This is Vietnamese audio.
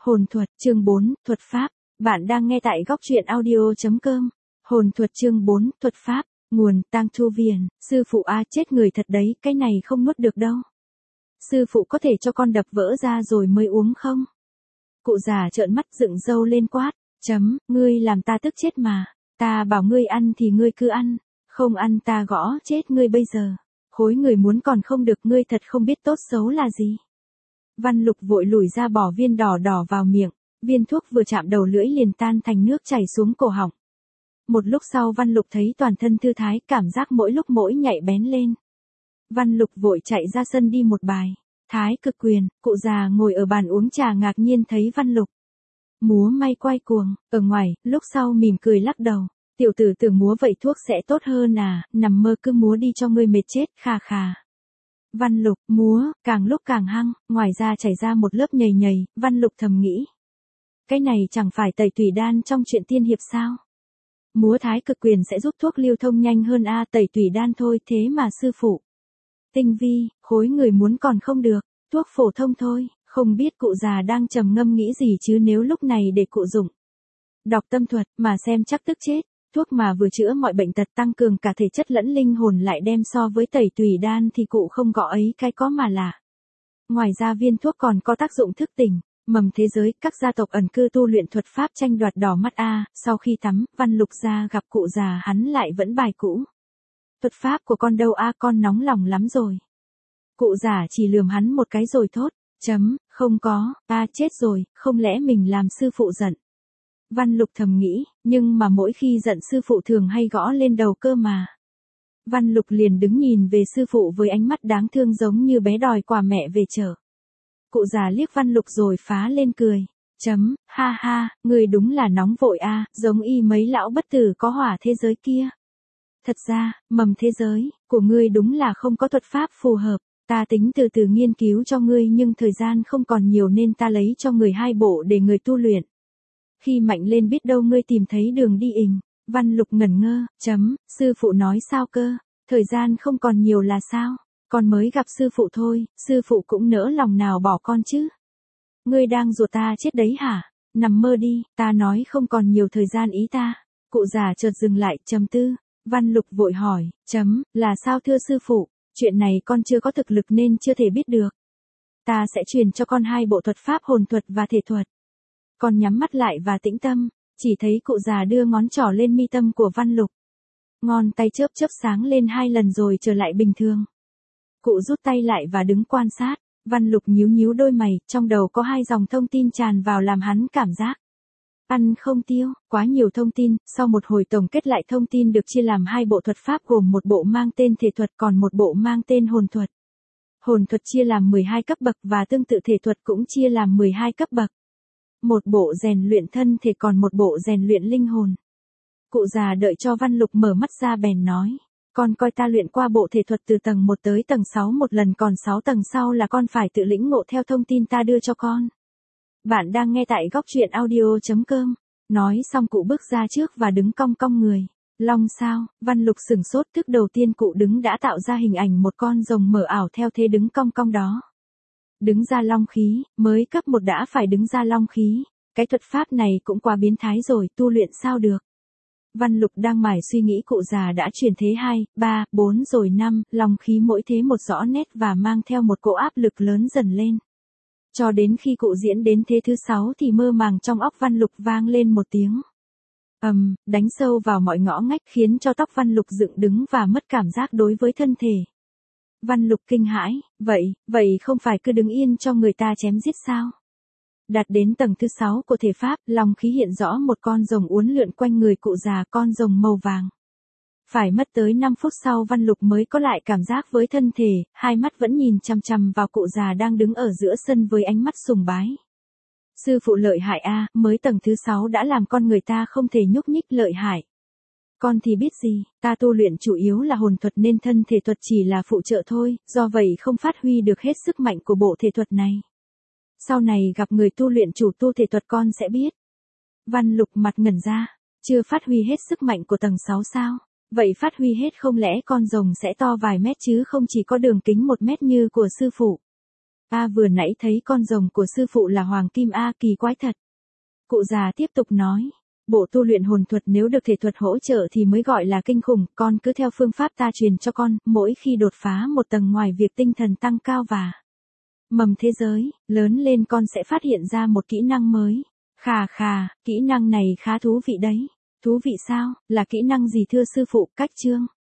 Hồn thuật, chương 4, thuật pháp. Bạn đang nghe tại góc truyện audio.com. Hồn thuật chương 4, thuật pháp. Nguồn, Tang Thu Viền. Sư phụ a, chết người thật đấy, cái này không nuốt được đâu. Sư phụ có thể cho con đập vỡ ra rồi mới uống không? Cụ già trợn mắt dựng râu lên quát. Ngươi làm ta tức chết mà. Ta bảo ngươi ăn thì ngươi cứ ăn. Không ăn ta gõ chết ngươi bây giờ. Khối người muốn còn không được, ngươi thật không biết tốt xấu là gì. Văn Lục vội lùi ra bỏ viên đỏ đỏ vào miệng, viên thuốc vừa chạm đầu lưỡi liền tan thành nước chảy xuống cổ họng. Một lúc sau Văn Lục thấy toàn thân thư thái, cảm giác mỗi lúc mỗi nhạy bén lên. Văn Lục vội chạy ra sân đi một bài. Thái Cực Quyền, cụ già ngồi ở bàn uống trà ngạc nhiên thấy Văn Lục. Múa may quay cuồng, ở ngoài, lúc sau mỉm cười lắc đầu. Tiểu tử tưởng múa vậy thuốc sẽ tốt hơn à, nằm mơ cứ múa đi cho ngươi mệt chết, khà khà. Văn Lục, múa, càng lúc càng hăng, ngoài ra chảy ra một lớp nhầy nhầy, Văn Lục thầm nghĩ. Cái này chẳng phải tẩy tùy đan trong truyện tiên hiệp sao? Múa Thái Cực Quyền sẽ giúp thuốc lưu thông nhanh hơn a, tẩy tùy đan thôi, thế mà sư phụ. Tinh vi, khối người muốn còn không được, thuốc phổ thông thôi, không biết cụ già đang trầm ngâm nghĩ gì chứ nếu lúc này để cụ dụng. Đọc tâm thuật mà xem chắc tức chết. Thuốc mà vừa chữa mọi bệnh tật tăng cường cả thể chất lẫn linh hồn lại đem so với tẩy tùy đan thì cụ không gõ ấy cái có mà lạ. Ngoài ra viên thuốc còn có tác dụng thức tỉnh, mầm thế giới, các gia tộc ẩn cư tu luyện thuật pháp tranh đoạt đỏ mắt a, sau khi tắm, Văn Lục ra gặp cụ già hắn lại vẫn bài cũ. Thuật pháp của con đâu a, con nóng lòng lắm rồi. Cụ già chỉ lườm hắn một cái rồi thốt, không có, chết rồi, không lẽ mình làm sư phụ giận. Văn Lục thầm nghĩ, nhưng mà mỗi khi giận sư phụ thường hay gõ lên đầu cơ mà. Văn Lục liền đứng nhìn về sư phụ với ánh mắt đáng thương giống như bé đòi quà mẹ về chợ. Cụ già liếc Văn Lục rồi phá lên cười. Ha ha, người đúng là nóng vội a, giống y mấy lão bất tử có hỏa thế giới kia. Thật ra, mầm thế giới của ngươi đúng là không có thuật pháp phù hợp. Ta tính từ từ nghiên cứu cho ngươi nhưng thời gian không còn nhiều nên ta lấy cho người 2 bộ để người tu luyện. Khi mạnh lên biết đâu ngươi tìm thấy đường đi ình. Văn Lục ngẩn ngơ, sư phụ nói sao cơ, thời gian không còn nhiều là sao, con mới gặp sư phụ thôi, sư phụ cũng nỡ lòng nào bỏ con chứ. Ngươi đang ruột ta chết đấy hả, nằm mơ đi, ta nói không còn nhiều thời gian ý ta. Cụ già chợt dừng lại, trầm tư. Văn Lục vội hỏi, là sao thưa sư phụ, chuyện này con chưa có thực lực nên chưa thể biết được. Ta sẽ truyền cho con 2 bộ thuật pháp hồn thuật và thể thuật. Con nhắm mắt lại và tĩnh tâm, chỉ thấy cụ già đưa ngón trỏ lên mi tâm của Văn Lục. Ngón tay chớp chớp sáng lên 2 lần rồi trở lại bình thường. Cụ rút tay lại và đứng quan sát, Văn Lục nhíu nhíu đôi mày, trong đầu có 2 dòng thông tin tràn vào làm hắn cảm giác. Ăn không tiêu, quá nhiều thông tin, sau một hồi tổng kết lại thông tin được chia làm 2 bộ thuật pháp gồm một bộ mang tên thể thuật còn một bộ mang tên hồn thuật. Hồn thuật chia làm 12 cấp bậc và tương tự thể thuật cũng chia làm 12 cấp bậc. Một bộ rèn luyện thân thể còn một bộ rèn luyện linh hồn. Cụ già đợi cho Văn Lục mở mắt ra bèn nói. Con coi ta luyện qua bộ thể thuật từ tầng 1 tới tầng 6 một lần còn 6 tầng sau là con phải tự lĩnh ngộ theo thông tin ta đưa cho con. Bạn đang nghe tại góc truyện audio.com. Nói xong cụ bước ra trước và đứng cong cong người. Long sao, Văn Lục sửng sốt, tức đầu tiên cụ đứng đã tạo ra hình ảnh một con rồng mở ảo theo thế đứng cong cong đó. Đứng ra long khí, mới cấp 1 đã phải đứng ra long khí, cái thuật pháp này cũng quá biến thái rồi, tu luyện sao được. Văn Lục đang mải suy nghĩ cụ già đã truyền thế 2, 3, 4 rồi 5, long khí mỗi thế một rõ nét và mang theo một cỗ áp lực lớn dần lên. Cho đến khi cụ diễn đến thế thứ 6 thì mơ màng trong óc Văn Lục vang lên một tiếng. Đánh sâu vào mọi ngõ ngách khiến cho tóc Văn Lục dựng đứng và mất cảm giác đối với thân thể. Văn Lục kinh hãi, vậy không phải cứ đứng yên cho người ta chém giết sao? Đạt đến tầng thứ 6 của thể pháp, long khí hiện rõ một con rồng uốn lượn quanh người cụ già, con rồng màu vàng. Phải mất tới 5 phút sau Văn Lục mới có lại cảm giác với thân thể, 2 mắt vẫn nhìn chằm chằm vào cụ già đang đứng ở giữa sân với ánh mắt sùng bái. Sư phụ lợi hại a, mới tầng thứ 6 đã làm con người ta không thể nhúc nhích, lợi hại. Con thì biết gì, ta tu luyện chủ yếu là hồn thuật nên thân thể thuật chỉ là phụ trợ thôi, do vậy không phát huy được hết sức mạnh của bộ thể thuật này. Sau này gặp người tu luyện chủ tu thể thuật con sẽ biết. Văn Lục mặt ngẩn ra, chưa phát huy hết sức mạnh của tầng 6 sao? Vậy phát huy hết không lẽ con rồng sẽ to vài mét chứ không chỉ có đường kính 1 mét như của sư phụ. Vừa nãy thấy con rồng của sư phụ là hoàng kim kỳ quái thật. Cụ già tiếp tục nói. Bộ tu luyện hồn thuật nếu được thể thuật hỗ trợ thì mới gọi là kinh khủng, con cứ theo phương pháp ta truyền cho con, mỗi khi đột phá một tầng ngoài việc tinh thần tăng cao và mầm thế giới, lớn lên con sẽ phát hiện ra một kỹ năng mới. Kỹ năng này khá thú vị đấy. Thú vị sao, là kỹ năng gì thưa sư phụ? Cách chương.